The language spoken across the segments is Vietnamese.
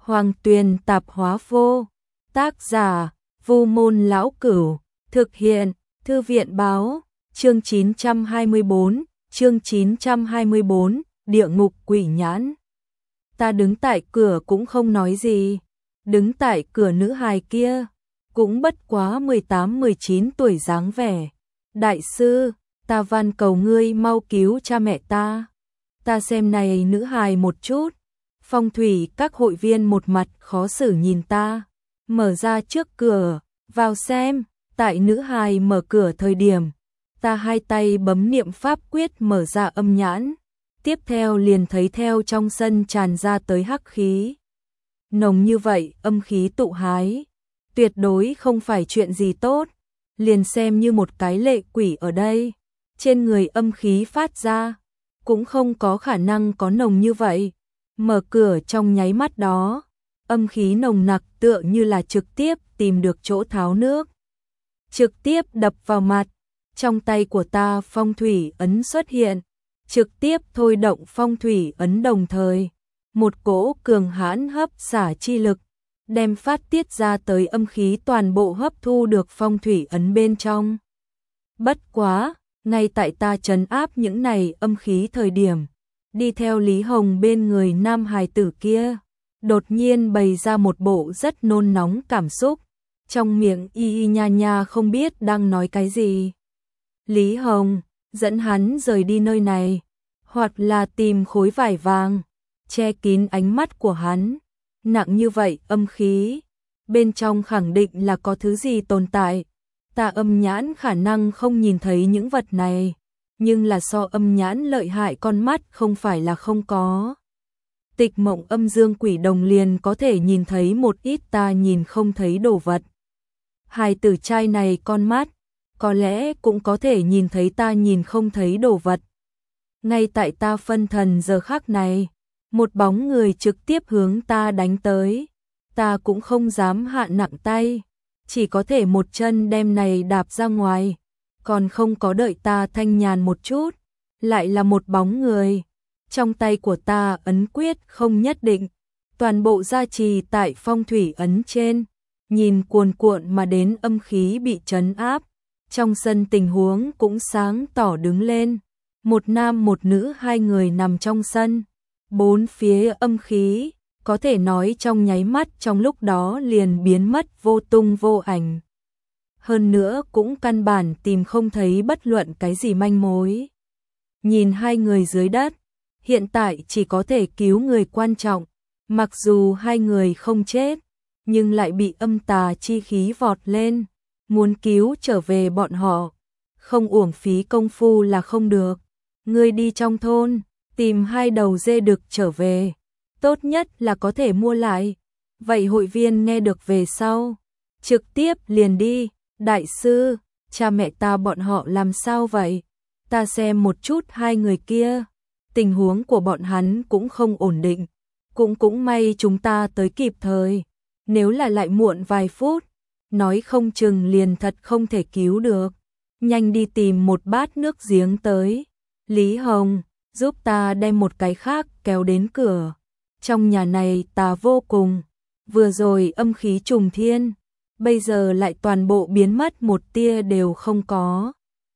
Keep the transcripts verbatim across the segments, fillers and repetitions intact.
Hoàng Tuyền tạp hóa vô. Tác giả: Vu Môn Lão Cửu. Thực hiện: Thư viện báo. Chương chín trăm hai mươi bốn, chương chín trăm hai mươi bốn, địa ngục quỷ nhãn. Ta đứng tại cửa cũng không nói gì. Đứng tại cửa nữ hài kia, cũng bất quá mười tám mười chín tuổi dáng vẻ. Đại sư, ta van cầu ngươi mau cứu cha mẹ ta. Ta xem này nữ hài một chút. Phong thủy các hội viên một mặt khó xử nhìn ta. Mở ra trước cửa, vào xem. Tại nữ hài mở cửa thời điểm, ta hai tay bấm niệm pháp quyết mở ra âm nhãn. Tiếp theo liền thấy theo trong sân tràn ra tới hắc khí. Nồng như vậy, âm khí tụ hái. Tuyệt đối không phải chuyện gì tốt. Liền xem như một cái lệ quỷ ở đây. Trên người âm khí phát ra, cũng không có khả năng có nồng như vậy. Mở cửa trong nháy mắt đó, âm khí nồng nặc tựa như là trực tiếp tìm được chỗ tháo nước. Trực tiếp đập vào mặt. Trong tay của ta phong thủy ấn xuất hiện. Trực tiếp thôi động phong thủy ấn đồng thời. Một cỗ cường hãn hấp xả chi lực, đem phát tiết ra tới âm khí toàn bộ hấp thu được phong thủy ấn bên trong. Bất quá, ngay tại ta trấn áp những này âm khí thời điểm, đi theo Lý Hồng bên người nam hài tử kia, đột nhiên bày ra một bộ rất nôn nóng cảm xúc, trong miệng y y nha nha không biết đang nói cái gì. Lý Hồng dẫn hắn rời đi nơi này, hoặc là tìm khối vải vàng che kín ánh mắt của hắn. Nặng như vậy âm khí, bên trong khẳng định là có thứ gì tồn tại. Ta âm nhãn khả năng không nhìn thấy những vật này, nhưng là so âm nhãn lợi hại con mắt không phải là không có. Tịch mộng âm dương quỷ đồng liền có thể nhìn thấy một ít ta nhìn không thấy đồ vật. Hài tử trai này con mắt, có lẽ cũng có thể nhìn thấy ta nhìn không thấy đồ vật. Ngay tại ta phân thần giờ khắc này, một bóng người trực tiếp hướng ta đánh tới. Ta cũng không dám hạ nặng tay, chỉ có thể một chân đem này đạp ra ngoài. Còn không có đợi ta thanh nhàn một chút, lại là một bóng người. Trong tay của ta ấn quyết không nhất định, toàn bộ gia trì tại phong thủy ấn trên. Nhìn cuồn cuộn mà đến âm khí bị trấn áp, trong sân tình huống cũng sáng tỏ đứng lên. Một nam một nữ hai người nằm trong sân. Bốn phía âm khí, có thể nói trong nháy mắt trong lúc đó liền biến mất vô tung vô ảnh. Hơn nữa cũng căn bản tìm không thấy bất luận cái gì manh mối. Nhìn hai người dưới đất, hiện tại chỉ có thể cứu người quan trọng. Mặc dù hai người không chết, nhưng lại bị âm tà chi khí vọt lên. Muốn cứu trở về bọn họ, không uổng phí công phu là không được. Ngươi đi trong thôn, tìm hai đầu dê đực trở về, tốt nhất là có thể mua lại. Vậy hội viên nghe được về sau, trực tiếp liền đi. Đại sư, cha mẹ ta bọn họ làm sao vậy? Ta xem một chút hai người kia, tình huống của bọn hắn cũng không ổn định. Cũng cũng may chúng ta tới kịp thời, nếu là lại muộn vài phút, nói không chừng liền thật không thể cứu được. Nhanh đi tìm một bát nước giếng tới. Lý Hồng, giúp ta đem một cái khác kéo đến cửa. Trong nhà này ta vô cùng, vừa rồi âm khí trùng thiên, bây giờ lại toàn bộ biến mất một tia đều không có.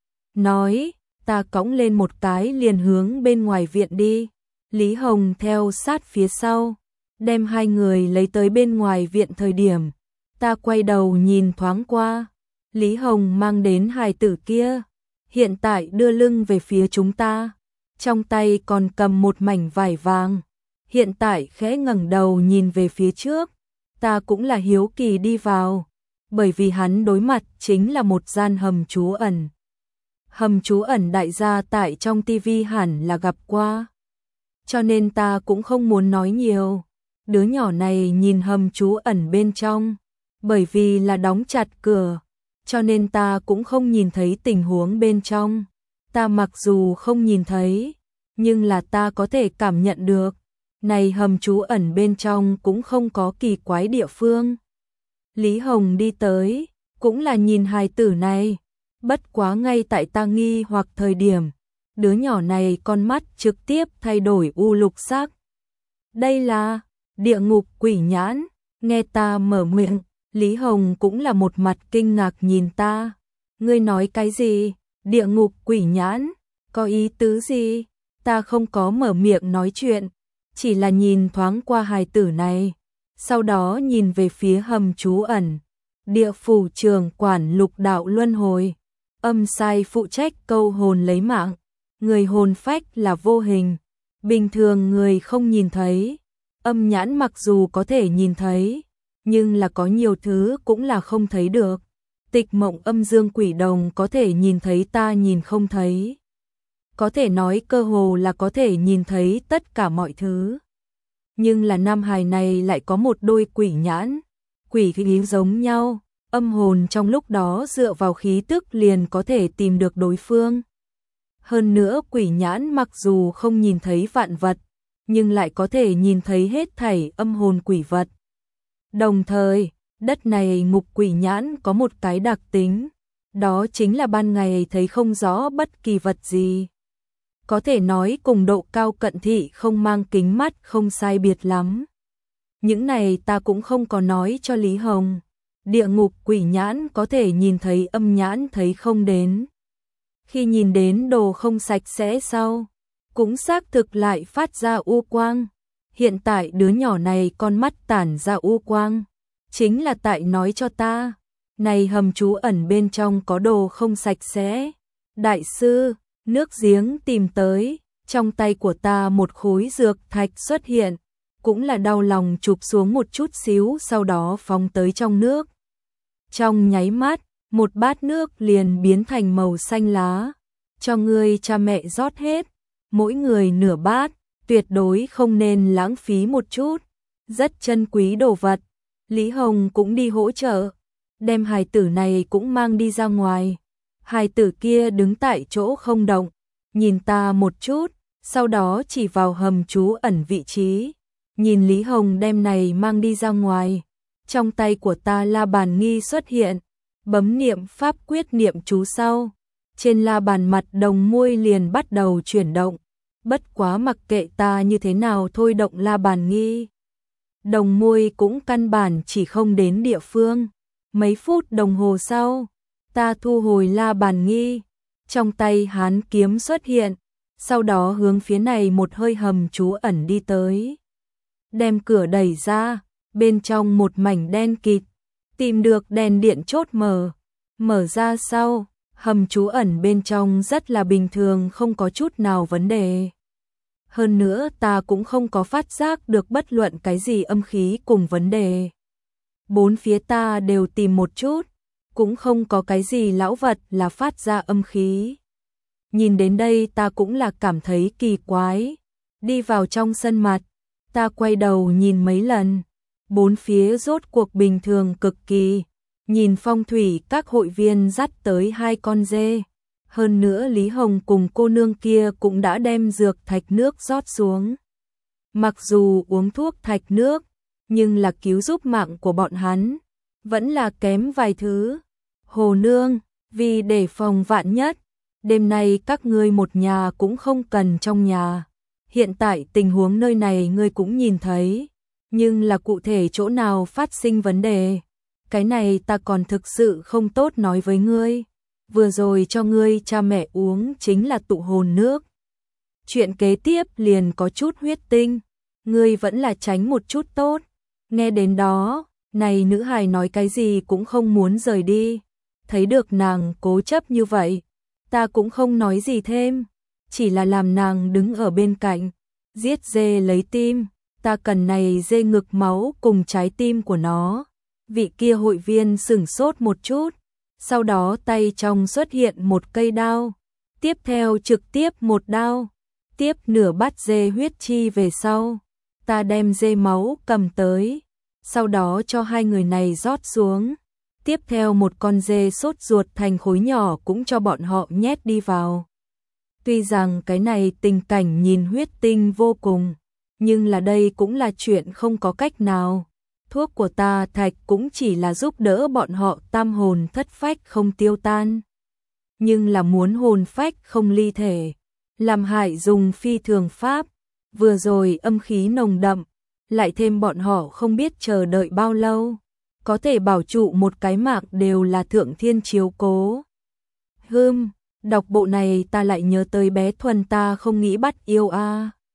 Nói, ta cõng lên một cái liền hướng bên ngoài viện đi. Lý Hồng theo sát phía sau, đem hai người lấy tới bên ngoài viện thời điểm. Ta quay đầu nhìn thoáng qua, Lý Hồng mang đến hài tử kia, hiện tại đưa lưng về phía chúng ta. Trong tay còn cầm một mảnh vải vàng, hiện tại khẽ ngẩng đầu nhìn về phía trước. Ta cũng là hiếu kỳ đi vào, bởi vì hắn đối mặt chính là một gian hầm trú ẩn. Hầm trú ẩn đại gia tại trong tivi hẳn là gặp qua, cho nên ta cũng không muốn nói nhiều. Đứa nhỏ này nhìn hầm trú ẩn bên trong, bởi vì là đóng chặt cửa, cho nên ta cũng không nhìn thấy tình huống bên trong. Ta mặc dù không nhìn thấy, nhưng là ta có thể cảm nhận được, này hầm trú ẩn bên trong cũng không có kỳ quái địa phương. Lý Hồng đi tới, cũng là nhìn hài tử này. Bất quá ngay tại ta nghi hoặc thời điểm, đứa nhỏ này con mắt trực tiếp thay đổi u lục sắc. Đây là, địa ngục quỷ nhãn, nghe ta mở miệng, Lý Hồng cũng là một mặt kinh ngạc nhìn ta. Ngươi nói cái gì? Địa ngục quỷ nhãn, có ý tứ gì? Ta không có mở miệng nói chuyện, chỉ là nhìn thoáng qua hài tử này, sau đó nhìn về phía hầm trú ẩn. Địa phủ trường quản lục đạo luân hồi, âm sai phụ trách câu hồn lấy mạng, người hồn phách là vô hình, bình thường người không nhìn thấy, âm nhãn mặc dù có thể nhìn thấy, nhưng là có nhiều thứ cũng là không thấy được. Tịch mộng âm dương quỷ đồng có thể nhìn thấy ta nhìn không thấy. Có thể nói cơ hồ là có thể nhìn thấy tất cả mọi thứ. Nhưng là nam hài này lại có một đôi quỷ nhãn, quỷ khí giống nhau, âm hồn trong lúc đó dựa vào khí tức liền có thể tìm được đối phương. Hơn nữa quỷ nhãn mặc dù không nhìn thấy vạn vật, nhưng lại có thể nhìn thấy hết thảy âm hồn quỷ vật. Đồng thời, đất này ngục quỷ nhãn có một cái đặc tính, đó chính là ban ngày thấy không rõ bất kỳ vật gì. Có thể nói cùng độ cao cận thị không mang kính mắt không sai biệt lắm. Những này ta cũng không có nói cho Lý Hồng. Địa ngục quỷ nhãn có thể nhìn thấy âm nhãn thấy không đến. Khi nhìn đến đồ không sạch sẽ sau, cũng xác thực lại phát ra u quang. Hiện tại đứa nhỏ này con mắt tản ra u quang, chính là tại nói cho ta, này hầm trú ẩn bên trong có đồ không sạch sẽ. Đại sư, nước giếng tìm tới, trong tay của ta một khối dược thạch xuất hiện, cũng là đau lòng chụp xuống một chút xíu sau đó phóng tới trong nước. Trong nháy mắt, một bát nước liền biến thành màu xanh lá, cho ngươi cha mẹ rót hết, mỗi người nửa bát, tuyệt đối không nên lãng phí một chút, rất chân quý đồ vật. Lý Hồng cũng đi hỗ trợ, đem hài tử này cũng mang đi ra ngoài. Hài tử kia đứng tại chỗ không động, nhìn ta một chút, sau đó chỉ vào hầm trú ẩn vị trí, nhìn Lý Hồng đem này mang đi ra ngoài. Trong tay của ta la bàn nghi xuất hiện, bấm niệm pháp quyết niệm chú sau, trên la bàn mặt đồng môi liền bắt đầu chuyển động, bất quá mặc kệ ta như thế nào thôi động la bàn nghi, đồng môi cũng căn bản chỉ không đến địa phương. Mấy phút đồng hồ sau, ta thu hồi la bàn nghi, trong tay hán kiếm xuất hiện, sau đó hướng phía này một hơi hầm trú ẩn đi tới. Đem cửa đẩy ra, bên trong một mảnh đen kịt, tìm được đèn điện chốt mở, mở ra sau, hầm trú ẩn bên trong rất là bình thường không có chút nào vấn đề. Hơn nữa ta cũng không có phát giác được bất luận cái gì âm khí cùng vấn đề. Bốn phía ta đều tìm một chút, cũng không có cái gì lão vật là phát ra âm khí. Nhìn đến đây ta cũng là cảm thấy kỳ quái. Đi vào trong sân mặt, ta quay đầu nhìn mấy lần, bốn phía rốt cuộc bình thường cực kỳ. Nhìn phong thủy các hội viên dắt tới hai con dê. Hơn nữa Lý Hồng cùng cô nương kia cũng đã đem dược thạch nước rót xuống. Mặc dù uống thuốc thạch nước, nhưng là cứu giúp mạng của bọn hắn, vẫn là kém vài thứ. Hồ nương, vì để phòng vạn nhất, đêm nay các ngươi một nhà cũng không cần trong nhà. Hiện tại tình huống nơi này ngươi cũng nhìn thấy, nhưng là cụ thể chỗ nào phát sinh vấn đề, cái này ta còn thực sự không tốt nói với ngươi. Vừa rồi cho ngươi cha mẹ uống chính là tụ hồn nước. Chuyện kế tiếp liền có chút huyết tinh, ngươi vẫn là tránh một chút tốt. Nghe đến đó, này nữ hài nói cái gì cũng không muốn rời đi. Thấy được nàng cố chấp như vậy, ta cũng không nói gì thêm, chỉ là làm nàng đứng ở bên cạnh, giết dê lấy tim, ta cần này dê ngực máu cùng trái tim của nó. Vị kia hội viên sửng sốt một chút, sau đó tay trong xuất hiện một cây đao, tiếp theo trực tiếp một đao, tiếp nửa bát dê huyết chi về sau, ta đem dê máu cầm tới, sau đó cho hai người này rót xuống, tiếp theo một con dê sốt ruột thành khối nhỏ cũng cho bọn họ nhét đi vào. Tuy rằng cái này tình cảnh nhìn huyết tinh vô cùng, nhưng là đây cũng là chuyện không có cách nào. Thuốc của ta thạch cũng chỉ là giúp đỡ bọn họ tam hồn thất phách không tiêu tan, nhưng là muốn hồn phách không ly thể, làm hại dùng phi thường pháp. Vừa rồi âm khí nồng đậm, lại thêm bọn họ không biết chờ đợi bao lâu, có thể bảo trụ một cái mạng đều là thượng thiên chiếu cố. Hừm, đọc bộ này ta lại nhớ tới bé Thuần ta không nghĩ bắt yêu a.